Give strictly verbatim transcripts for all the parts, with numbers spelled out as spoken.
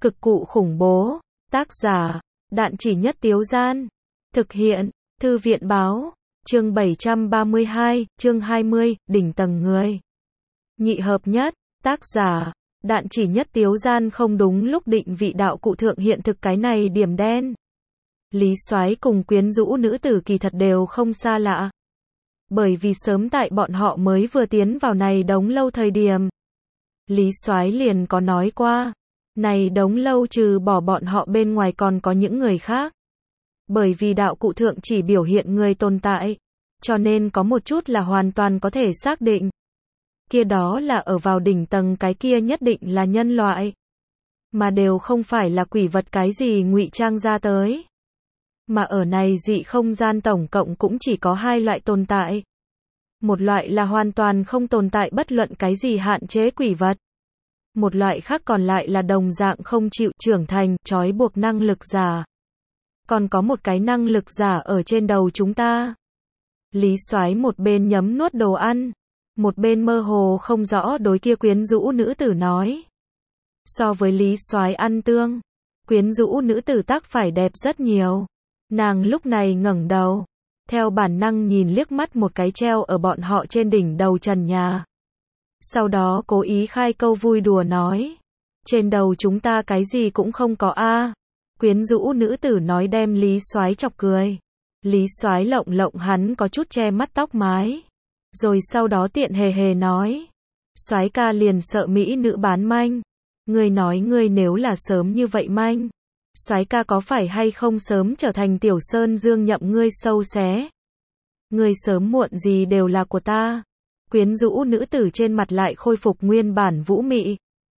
Cực cụ khủng bố. Tác giả, Đạn Chỉ Nhất Tiếu Gian. Thực hiện, Thư viện Báo. Chương bảy trăm ba mươi hai, chương hai mươi, đỉnh tầng người. Nhị hợp nhất. Tác giả, Đạn Chỉ Nhất Tiếu Gian. Không đúng lúc định vị đạo cụ thượng hiện thực cái này điểm đen. Lý Soái cùng quyến rũ nữ tử kỳ thật đều không xa lạ. Bởi vì sớm tại bọn họ mới vừa tiến vào này đống lâu thời điểm, Lý Soái liền có nói qua, này đống lâu trừ bỏ bọn họ bên ngoài còn có những người khác. Bởi vì đạo cụ thượng chỉ biểu hiện người tồn tại, cho nên có một chút là hoàn toàn có thể xác định. Kia đó là ở vào đỉnh tầng cái kia nhất định là nhân loại, mà đều không phải là quỷ vật cái gì ngụy trang ra tới. Mà ở này dị không gian tổng cộng cũng chỉ có hai loại tồn tại. Một loại là hoàn toàn không tồn tại bất luận cái gì hạn chế quỷ vật. Một loại khác còn lại là đồng dạng không chịu trưởng thành, trói buộc năng lực giả. Còn có một cái năng lực giả ở trên đầu chúng ta. Lý Soái một bên nhấm nuốt đồ ăn, một bên mơ hồ không rõ đối kia quyến rũ nữ tử nói. So với Lý Soái ăn tương, quyến rũ nữ tử tác phải đẹp rất nhiều. Nàng lúc này ngẩng đầu, theo bản năng nhìn liếc mắt một cái treo ở bọn họ trên đỉnh đầu trần nhà. Sau đó cố ý khai câu vui đùa nói, trên đầu chúng ta cái gì cũng không có a. Quyến rũ nữ tử nói đem Lý Soái chọc cười. Lý Soái lộng lộng hắn có chút che mắt tóc mái, rồi sau đó tiện hề hề nói, Soái ca liền sợ mỹ nữ bán manh. Ngươi nói ngươi nếu là sớm như vậy manh, Soái ca có phải hay không sớm trở thành tiểu sơn dương nhậm ngươi sâu xé. Ngươi sớm muộn gì đều là của ta. Quyến rũ nữ tử trên mặt lại khôi phục nguyên bản vũ mị.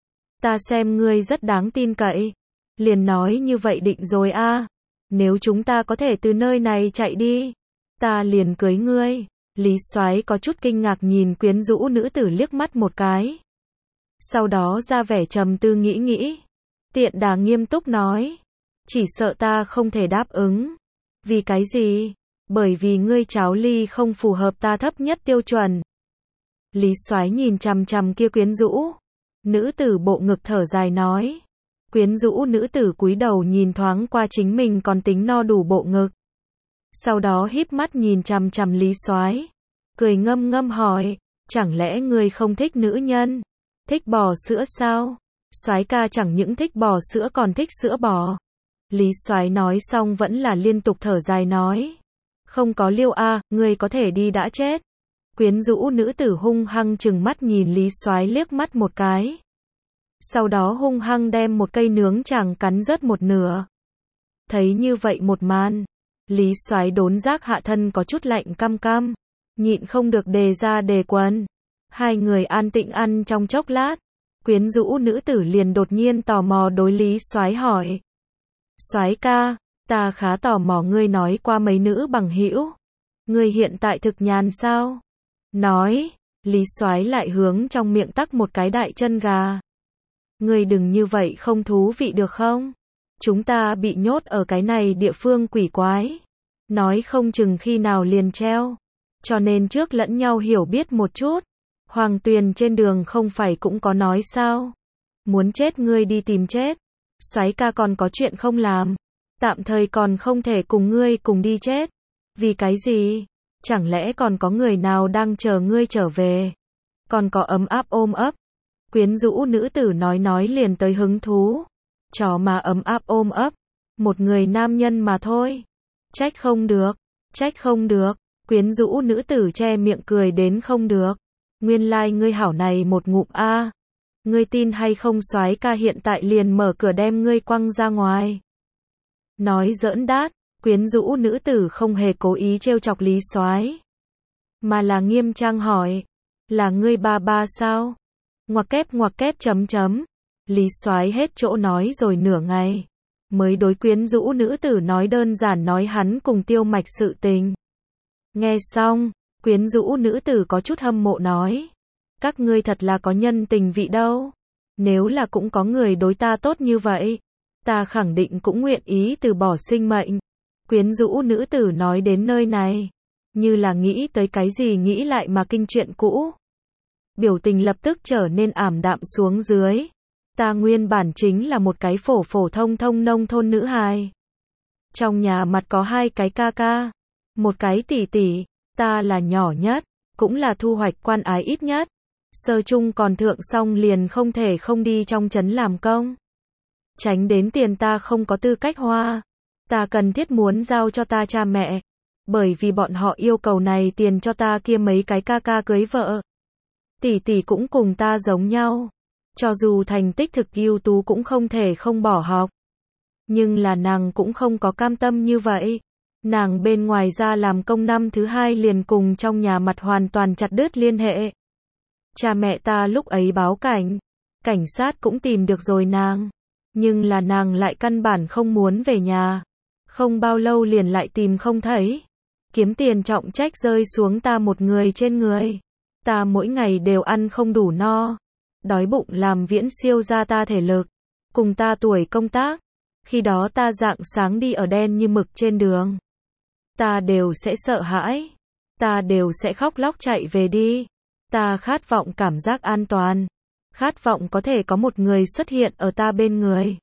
Ta xem ngươi rất đáng tin cậy. Liền nói như vậy định rồi a. Nếu chúng ta có thể từ nơi này chạy đi, ta liền cưới ngươi. Lý Soái có chút kinh ngạc nhìn quyến rũ nữ tử liếc mắt một cái. Sau đó ra vẻ trầm tư nghĩ nghĩ. Tiện đà nghiêm túc nói, chỉ sợ ta không thể đáp ứng. Vì cái gì? Bởi vì ngươi cháo ly không phù hợp ta thấp nhất tiêu chuẩn. Lý Soái nhìn chằm chằm kia quyến rũ nữ tử bộ ngực thở dài nói. Quyến rũ nữ tử cúi đầu nhìn thoáng qua chính mình còn tính no đủ bộ ngực. Sau đó híp mắt nhìn chằm chằm Lý Soái, cười ngâm ngâm hỏi, chẳng lẽ ngươi không thích nữ nhân? Thích bò sữa sao? Soái ca chẳng những thích bò sữa còn thích sữa bò. Lý Soái nói xong vẫn là liên tục thở dài nói, không có liêu a, ngươi có thể đi đã chết. Quyến rũ nữ tử hung hăng trừng mắt nhìn Lý Soái liếc mắt một cái. Sau đó hung hăng đem một cây nướng chàng cắn rớt một nửa. Thấy như vậy một màn, Lý Soái đốn giác hạ thân có chút lạnh cam cam, nhịn không được đề ra đề quần. Hai người an tĩnh ăn trong chốc lát, quyến rũ nữ tử liền đột nhiên tò mò đối Lý Soái hỏi. Soái ca, ta khá tò mò ngươi nói qua mấy nữ bằng hữu. Ngươi hiện tại thực nhàn sao? Nói, Lý Soái lại hướng trong miệng tắc một cái đại chân gà. Ngươi đừng như vậy không thú vị được không? Chúng ta bị nhốt ở cái này địa phương quỷ quái. Nói không chừng khi nào liền treo. Cho nên trước lẫn nhau hiểu biết một chút. Hoàng Tuyền trên đường không phải cũng có nói sao? Muốn chết ngươi đi tìm chết. Soái ca còn có chuyện không làm. Tạm thời còn không thể cùng ngươi cùng đi chết. Vì cái gì? Chẳng lẽ còn có người nào đang chờ ngươi trở về? Còn có ấm áp ôm ấp. Quyến rũ nữ tử nói nói liền tới hứng thú. Chó mà ấm áp ôm ấp. Một người nam nhân mà thôi. Trách không được. Trách không được. Quyến rũ nữ tử che miệng cười đến không được. Nguyên lai like ngươi hảo này một ngụm a. Ngươi tin hay không Soái ca hiện tại liền mở cửa đem ngươi quăng ra ngoài. Nói giỡn đát, quyến rũ nữ tử không hề cố ý trêu chọc Lý Soái, mà là nghiêm trang hỏi, là ngươi ba ba sao? Ngoặc kép ngoặc kép chấm chấm. Lý Soái hết chỗ nói rồi nửa ngày, mới đối quyến rũ nữ tử nói đơn giản nói hắn cùng Tiêu Mạch sự tình. Nghe xong, quyến rũ nữ tử có chút hâm mộ nói, các ngươi thật là có nhân tình vị đâu. Nếu là cũng có người đối ta tốt như vậy, ta khẳng định cũng nguyện ý từ bỏ sinh mệnh. Quyến rũ nữ tử nói đến nơi này, như là nghĩ tới cái gì nghĩ lại mà kinh chuyện cũ. Biểu tình lập tức trở nên ảm đạm xuống dưới. Ta nguyên bản chính là một cái phổ phổ thông thông nông thôn nữ hài. Trong nhà mặt có hai cái ca ca, một cái tỷ tỷ, ta là nhỏ nhất, cũng là thu hoạch quan ái ít nhất. Sơ chung còn thượng xong liền không thể không đi trong trấn làm công. Tránh đến tiền ta không có tư cách hoa. Ta cần thiết muốn giao cho ta cha mẹ. Bởi vì bọn họ yêu cầu này tiền cho ta kia mấy cái ca ca cưới vợ. Tỷ tỷ cũng cùng ta giống nhau. Cho dù thành tích thực ưu tú cũng không thể không bỏ học. Nhưng là nàng cũng không có cam tâm như vậy. Nàng bên ngoài ra làm công năm thứ hai liền cùng trong nhà mặt hoàn toàn chặt đứt liên hệ. Cha mẹ ta lúc ấy báo cảnh. Cảnh sát cũng tìm được rồi nàng. Nhưng là nàng lại căn bản không muốn về nhà. Không bao lâu liền lại tìm không thấy. Kiếm tiền trọng trách rơi xuống ta một người trên người. Ta mỗi ngày đều ăn không đủ no. Đói bụng làm viễn siêu ra ta thể lực. Cùng ta tuổi công tác. Khi đó ta rạng sáng đi ở đen như mực trên đường. Ta đều sẽ sợ hãi. Ta đều sẽ khóc lóc chạy về đi. Ta khát vọng cảm giác an toàn. Khát vọng có thể có một người xuất hiện ở ta bên người.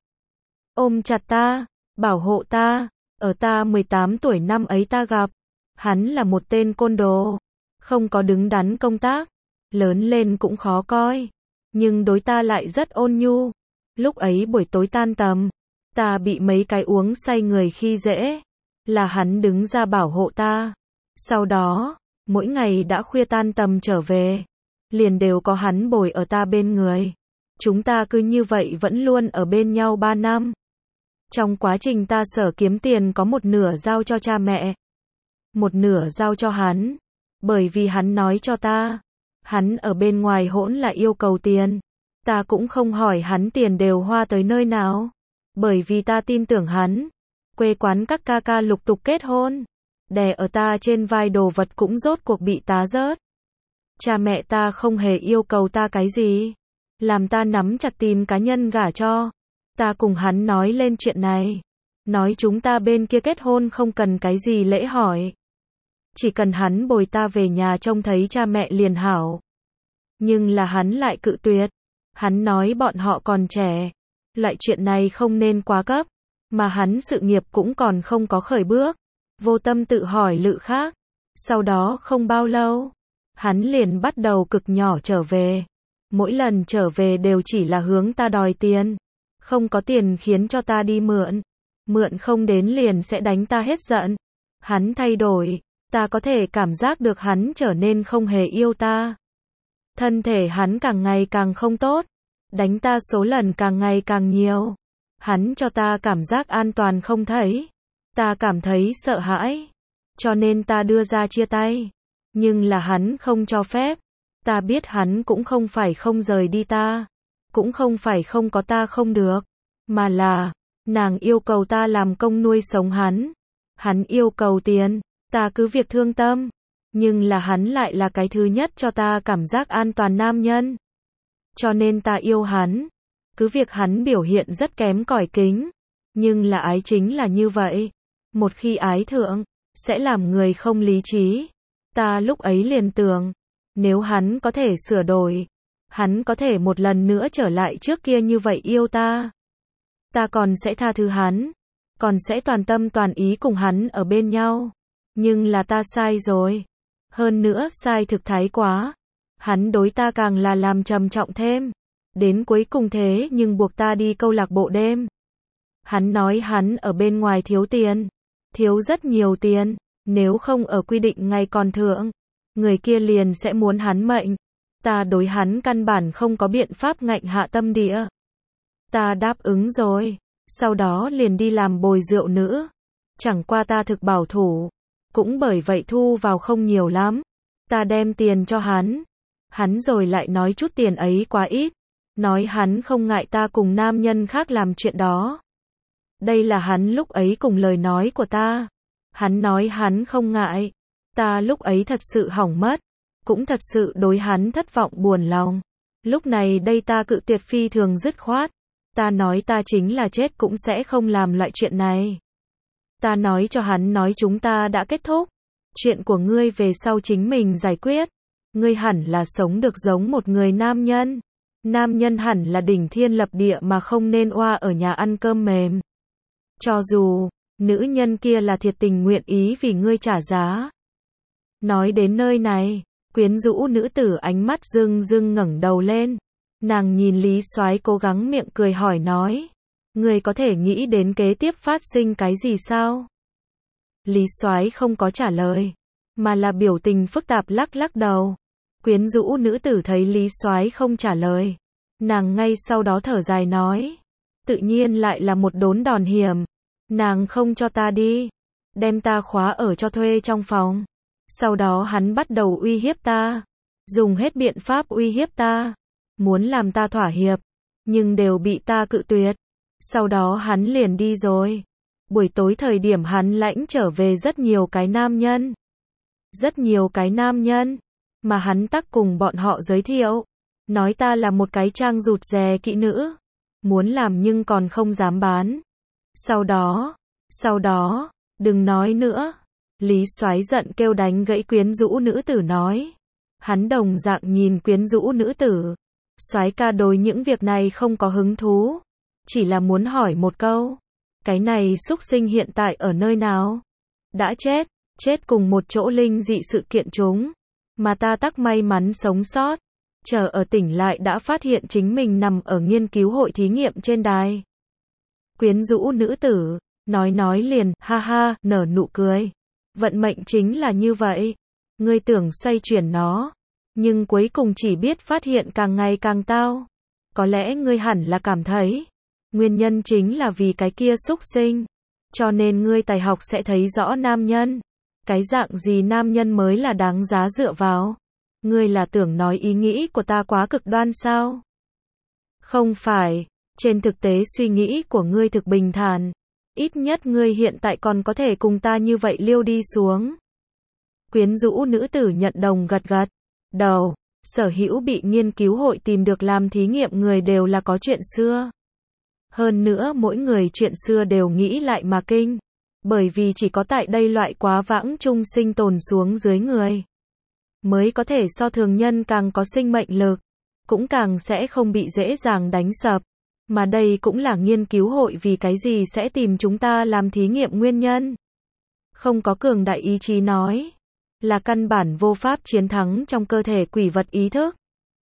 Ôm chặt ta, bảo hộ ta. Ở ta mười tám tuổi năm ấy ta gặp. Hắn là một tên côn đồ. Không có đứng đắn công tác. Lớn lên cũng khó coi. Nhưng đối ta lại rất ôn nhu. Lúc ấy buổi tối tan tầm. Ta bị mấy cái uống say người khi dễ. Là hắn đứng ra bảo hộ ta. Sau đó, mỗi ngày đã khuya tan tầm trở về. Liền đều có hắn bồi ở ta bên người. Chúng ta cứ như vậy vẫn luôn ở bên nhau ba năm. Trong quá trình ta sở kiếm tiền có một nửa giao cho cha mẹ. Một nửa giao cho hắn. Bởi vì hắn nói cho ta. Hắn ở bên ngoài hỗn là yêu cầu tiền. Ta cũng không hỏi hắn tiền đều hoa tới nơi nào. Bởi vì ta tin tưởng hắn. Quê quán các ca ca lục tục kết hôn. Đè ở ta trên vai đồ vật cũng rốt cuộc bị tá rớt. Cha mẹ ta không hề yêu cầu ta cái gì. Làm ta nắm chặt tìm cá nhân gả cho. Ta cùng hắn nói lên chuyện này. Nói chúng ta bên kia kết hôn không cần cái gì lễ hỏi. Chỉ cần hắn bồi ta về nhà trông thấy cha mẹ liền hảo. Nhưng là hắn lại cự tuyệt. Hắn nói bọn họ còn trẻ. Loại chuyện này không nên quá cấp. Mà hắn sự nghiệp cũng còn không có khởi bước. Vô tâm tự hỏi lự khác. Sau đó không bao lâu. Hắn liền bắt đầu cực nhỏ trở về. Mỗi lần trở về đều chỉ là hướng ta đòi tiền. Không có tiền khiến cho ta đi mượn. Mượn không đến liền sẽ đánh ta hết giận. Hắn thay đổi. Ta có thể cảm giác được hắn trở nên không hề yêu ta. Thân thể hắn càng ngày càng không tốt. Đánh ta số lần càng ngày càng nhiều. Hắn cho ta cảm giác an toàn không thấy. Ta cảm thấy sợ hãi. Cho nên ta đưa ra chia tay. Nhưng là hắn không cho phép. Ta biết hắn cũng không phải không rời đi ta. Cũng không phải không có ta không được. Mà là, nàng yêu cầu ta làm công nuôi sống hắn. Hắn yêu cầu tiền. Ta cứ việc thương tâm. Nhưng là hắn lại là cái thứ nhất cho ta cảm giác an toàn nam nhân. Cho nên ta yêu hắn. Cứ việc hắn biểu hiện rất kém cỏi kính. Nhưng là ái chính là như vậy. Một khi ái thượng, sẽ làm người không lý trí. Ta lúc ấy liền tưởng, nếu hắn có thể sửa đổi, hắn có thể một lần nữa trở lại trước kia như vậy yêu ta. Ta còn sẽ tha thứ hắn. Còn sẽ toàn tâm toàn ý cùng hắn ở bên nhau. Nhưng là ta sai rồi. Hơn nữa sai thực thái quá. Hắn đối ta càng là làm trầm trọng thêm. Đến cuối cùng thế nhưng buộc ta đi câu lạc bộ đêm. Hắn nói hắn ở bên ngoài thiếu tiền. Thiếu rất nhiều tiền. Nếu không ở quy định ngày còn thượng. Người kia liền sẽ muốn hắn mệnh. Ta đối hắn căn bản không có biện pháp ngạnh hạ tâm địa. Ta đáp ứng rồi. Sau đó liền đi làm bồi rượu nữ. Chẳng qua ta thực bảo thủ. Cũng bởi vậy thu vào không nhiều lắm. Ta đem tiền cho hắn. Hắn rồi lại nói chút tiền ấy quá ít. Nói hắn không ngại ta cùng nam nhân khác làm chuyện đó. Đây là hắn lúc ấy cùng lời nói của ta. Hắn nói hắn không ngại. Ta lúc ấy thật sự hỏng mất. Cũng thật sự đối hắn thất vọng buồn lòng. Lúc này đây ta cự tuyệt phi thường dứt khoát. Ta nói ta chính là chết cũng sẽ không làm loại chuyện này. Ta nói cho hắn nói chúng ta đã kết thúc. Chuyện của ngươi về sau chính mình giải quyết. Ngươi hẳn là sống được giống một người nam nhân. Nam nhân hẳn là đỉnh thiên lập địa mà không nên oa ở nhà ăn cơm mềm. Cho dù, nữ nhân kia là thiệt tình nguyện ý vì ngươi trả giá. Nói đến nơi này, quyến rũ nữ tử ánh mắt rưng rưng ngẩng đầu lên. Nàng nhìn Lý Soái cố gắng miệng cười hỏi nói. Ngươi có thể nghĩ đến kế tiếp phát sinh cái gì sao? Lý Soái không có trả lời, mà là biểu tình phức tạp lắc lắc đầu. Quyến rũ nữ tử thấy Lý Soái không trả lời, nàng ngay sau đó thở dài nói. Tự nhiên lại là một đốn đòn hiểm. Nàng không cho ta đi, đem ta khóa ở cho thuê trong phòng. Sau đó hắn bắt đầu uy hiếp ta, dùng hết biện pháp uy hiếp ta, muốn làm ta thỏa hiệp, nhưng đều bị ta cự tuyệt. Sau đó hắn liền đi rồi. Buổi tối thời điểm hắn lãnh trở về rất nhiều cái nam nhân. Rất nhiều cái nam nhân, mà hắn tắc cùng bọn họ giới thiệu. Nói ta là một cái trang rụt rè kỹ nữ. Muốn làm nhưng còn không dám bán. Sau đó, sau đó, đừng nói nữa. Lý Soái giận kêu đánh gãy quyến rũ nữ tử nói. Hắn đồng dạng nhìn quyến rũ nữ tử. Soái ca đối những việc này không có hứng thú. Chỉ là muốn hỏi một câu. Cái này xúc sinh hiện tại ở nơi nào? Đã chết, chết cùng một chỗ linh dị sự kiện chúng. Mà ta tắc may mắn sống sót. Chờ ở tỉnh lại đã phát hiện chính mình nằm ở nghiên cứu hội thí nghiệm trên đài. Quyến rũ nữ tử, nói nói liền, ha ha, nở nụ cười. Vận mệnh chính là như vậy. Ngươi tưởng xoay chuyển nó, nhưng cuối cùng chỉ biết phát hiện càng ngày càng tao. Có lẽ ngươi hẳn là cảm thấy, nguyên nhân chính là vì cái kia xúc sinh. Cho nên ngươi tài học sẽ thấy rõ nam nhân. Cái dạng gì nam nhân mới là đáng giá dựa vào. Ngươi là tưởng nói ý nghĩ của ta quá cực đoan sao? Không phải, trên thực tế suy nghĩ của ngươi thực bình thản. Ít nhất ngươi hiện tại còn có thể cùng ta như vậy liêu đi xuống. Quyến rũ nữ tử nhận đồng gật gật đầu. Sở hữu bị nghiên cứu hội tìm được làm thí nghiệm người đều là có chuyện xưa. Hơn nữa mỗi người chuyện xưa đều nghĩ lại mà kinh. Bởi vì chỉ có tại đây loại quá vãng chung sinh tồn xuống dưới người, mới có thể so thường nhân càng có sinh mệnh lực, cũng càng sẽ không bị dễ dàng đánh sập. Mà đây cũng là nghiên cứu hội vì cái gì sẽ tìm chúng ta làm thí nghiệm nguyên nhân. Không có cường đại ý chí nói, là căn bản vô pháp chiến thắng trong cơ thể quỷ vật ý thức.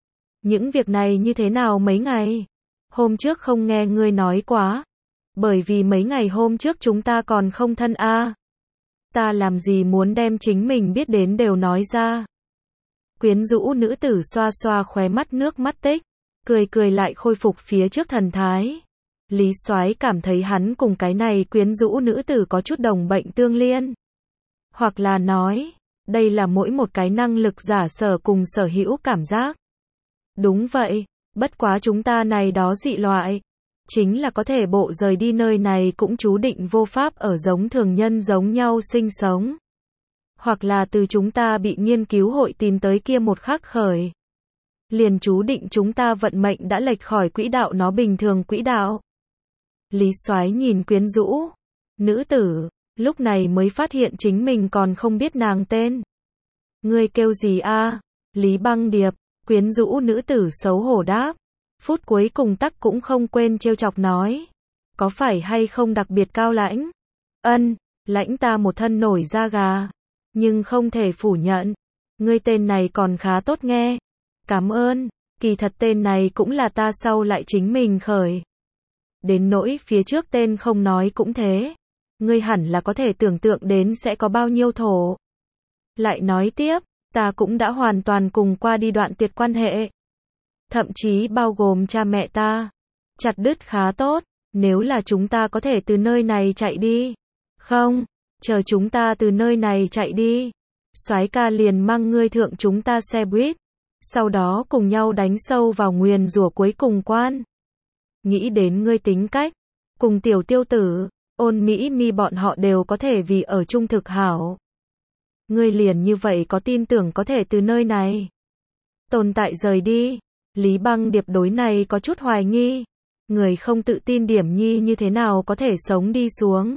Những việc này như thế nào mấy ngày? Hôm trước không nghe ngươi nói quá. Bởi vì mấy ngày hôm trước chúng ta còn không thân a. À. Ta làm gì muốn đem chính mình biết đến đều nói ra. Quyến rũ nữ tử xoa xoa khóe mắt nước mắt tích, cười cười lại khôi phục phía trước thần thái. Lý Soái cảm thấy hắn cùng cái này quyến rũ nữ tử có chút đồng bệnh tương liên. Hoặc là nói, đây là mỗi một cái năng lực giả sở cùng sở hữu cảm giác. Đúng vậy, bất quá chúng ta này đó dị loại. Chính là có thể bộ rời đi nơi này cũng chú định vô pháp ở giống thường nhân giống nhau sinh sống. Hoặc là từ chúng ta bị nghiên cứu hội tìm tới kia một khắc khởi. Liền chú định chúng ta vận mệnh đã lệch khỏi quỹ đạo nó bình thường quỹ đạo. Lý Soái nhìn quyến rũ nữ tử, lúc này mới phát hiện chính mình còn không biết nàng tên. Ngươi kêu gì a? Lý Băng Điệp, quyến rũ nữ tử xấu hổ đáp. Phút cuối cùng tắc cũng không quên trêu chọc nói. Có phải hay không đặc biệt cao lãnh? Ân, lãnh ta một thân nổi da gà. Nhưng không thể phủ nhận. Ngươi tên này còn khá tốt nghe. Cảm ơn, kỳ thật tên này cũng là ta sau lại chính mình khởi. Đến nỗi phía trước tên không nói cũng thế. Ngươi hẳn là có thể tưởng tượng đến sẽ có bao nhiêu thổ. Lại nói tiếp, ta cũng đã hoàn toàn cùng qua đi đoạn tuyệt quan hệ. Thậm chí bao gồm cha mẹ ta. Chặt đứt khá tốt, nếu là chúng ta có thể từ nơi này chạy đi. Không, chờ chúng ta từ nơi này chạy đi. Soái ca liền mang ngươi thượng chúng ta xe buýt. Sau đó cùng nhau đánh sâu vào nguyền rủa cuối cùng quan. Nghĩ đến ngươi tính cách, cùng tiểu tiêu tử, ôn mỹ mi bọn họ đều có thể vì ở chung thực hảo. Ngươi liền như vậy có tin tưởng có thể từ nơi này tồn tại rời đi. Lý Băng Điệp đối này có chút hoài nghi. Người không tự tin điểm nhi như thế nào có thể sống đi xuống.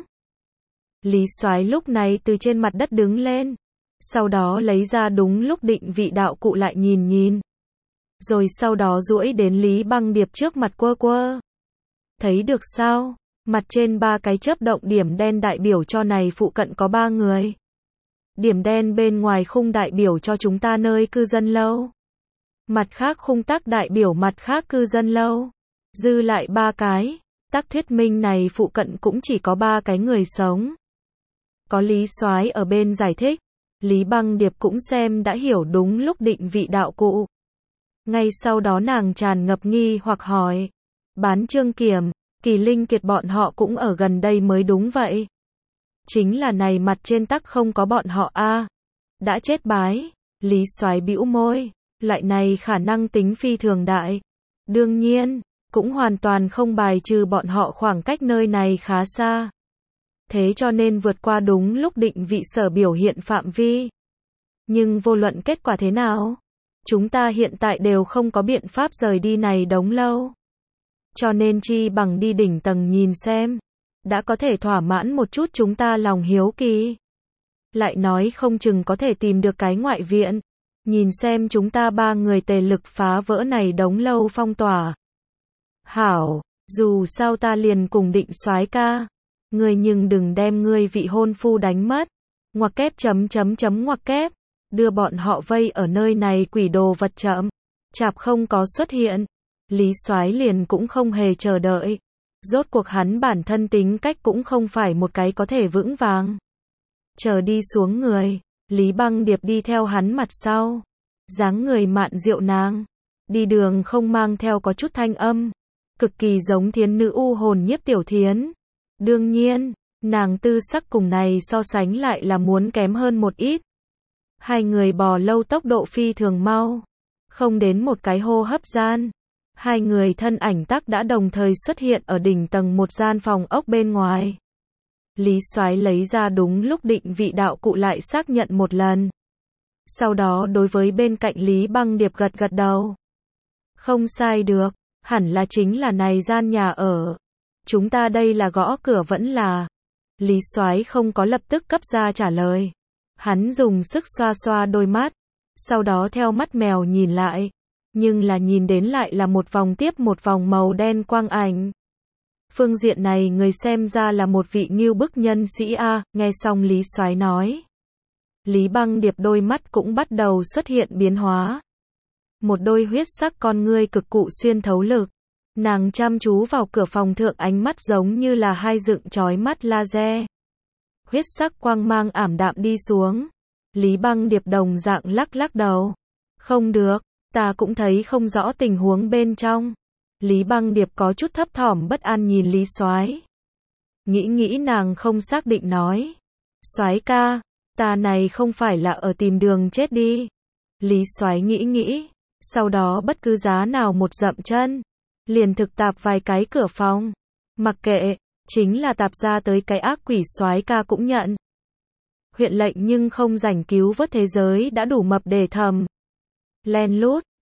Lý Soái lúc này từ trên mặt đất đứng lên. Sau đó lấy ra đúng lúc định vị đạo cụ lại nhìn nhìn. rồi sau đó duỗi đến Lý Băng Điệp trước mặt quơ quơ. Thấy được sao? Mặt trên ba cái chớp động điểm đen đại biểu cho này phụ cận có ba người. Điểm đen bên ngoài khung đại biểu cho chúng ta nơi cư dân lâu. Mặt khác khung tắc đại biểu mặt khác cư dân lâu. Dư lại ba cái, tắc thuyết minh này phụ cận cũng chỉ có ba cái người sống. Có Lý Soái ở bên giải thích, Lý Băng Điệp cũng xem đã hiểu đúng lúc định vị đạo cụ. Ngay sau đó nàng tràn ngập nghi hoặc hỏi, Bán Trương Kiểm, Kỳ Linh Kiệt bọn họ cũng ở gần đây mới đúng vậy. Chính là này mặt trên tắc không có bọn họ a. À. Đã chết bái, Lý Soái bĩu môi, loại này khả năng tính phi thường đại. Đương nhiên, cũng hoàn toàn không bài trừ bọn họ khoảng cách nơi này khá xa. Thế cho nên vượt qua đúng lúc định vị sở biểu hiện phạm vi. Nhưng vô luận kết quả thế nào, chúng ta hiện tại đều không có biện pháp rời đi này đống lâu. Cho nên chi bằng đi đỉnh tầng nhìn xem, đã có thể thỏa mãn một chút chúng ta lòng hiếu kỳ. Lại nói không chừng có thể tìm được cái ngoại viện, nhìn xem chúng ta ba người tề lực phá vỡ này đống lâu phong tỏa. Hảo, dù sao ta liền cùng Định Soái ca, ngươi nhưng đừng đem ngươi vị hôn phu đánh mất. Ngoặc kép chấm chấm chấm ngoặc kép, đưa bọn họ vây ở nơi này quỷ đồ vật chậm, chạp không có xuất hiện. Lý Soái liền cũng không hề chờ đợi. Rốt cuộc hắn bản thân tính cách cũng không phải một cái có thể vững vàng. Chờ đi xuống người, Lý Băng Điệp đi theo hắn mặt sau. Dáng người mạn diệu nàng, đi đường không mang theo có chút thanh âm, cực kỳ giống thiến nữ u hồn nhiếp tiểu thiến. Đương nhiên, nàng tư sắc cùng này so sánh lại là muốn kém hơn một ít. Hai người bò lâu tốc độ phi thường mau, không đến một cái hô hấp gian. Hai người thân ảnh tắc đã đồng thời xuất hiện ở đỉnh tầng một gian phòng ốc bên ngoài. Lý Soái lấy ra đúng lúc định vị đạo cụ lại xác nhận một lần. Sau đó đối với bên cạnh Lý Băng Điệp gật gật đầu. Không sai được, hẳn là chính là này gian nhà ở. Chúng ta đây là gõ cửa vẫn là. Lý Soái không có lập tức cấp ra trả lời. Hắn dùng sức xoa xoa đôi mắt, sau đó theo mắt mèo nhìn lại. Nhưng là nhìn đến lại là một vòng tiếp một vòng màu đen quang ảnh. Phương diện này người xem ra là một vị ngưu bức nhân sĩ a. Nghe xong Lý Soái nói, Lý Băng Điệp đôi mắt cũng bắt đầu xuất hiện biến hóa. Một đôi huyết sắc con ngươi cực cụ xuyên thấu lực. Nàng chăm chú vào cửa phòng thượng, ánh mắt giống như là hai dựng chói mắt laser. Huyết sắc quang mang ảm đạm đi xuống. Lý Băng Điệp đồng dạng lắc lắc đầu. Không được, ta cũng thấy không rõ tình huống bên trong. Lý Băng Điệp có chút thấp thỏm bất an nhìn Lý Soái. Nghĩ nghĩ nàng không xác định nói. Soái ca, ta này không phải là ở tìm đường chết đi. Lý Soái nghĩ nghĩ, sau đó bất cứ giá nào một dậm chân, liền thực tạp vài cái cửa phòng. Mặc kệ, chính là tạp ra tới cái ác quỷ Soái ca cũng nhận. Huyện lệnh nhưng không rảnh cứu vớt thế giới đã đủ mập để thầm. Len lút,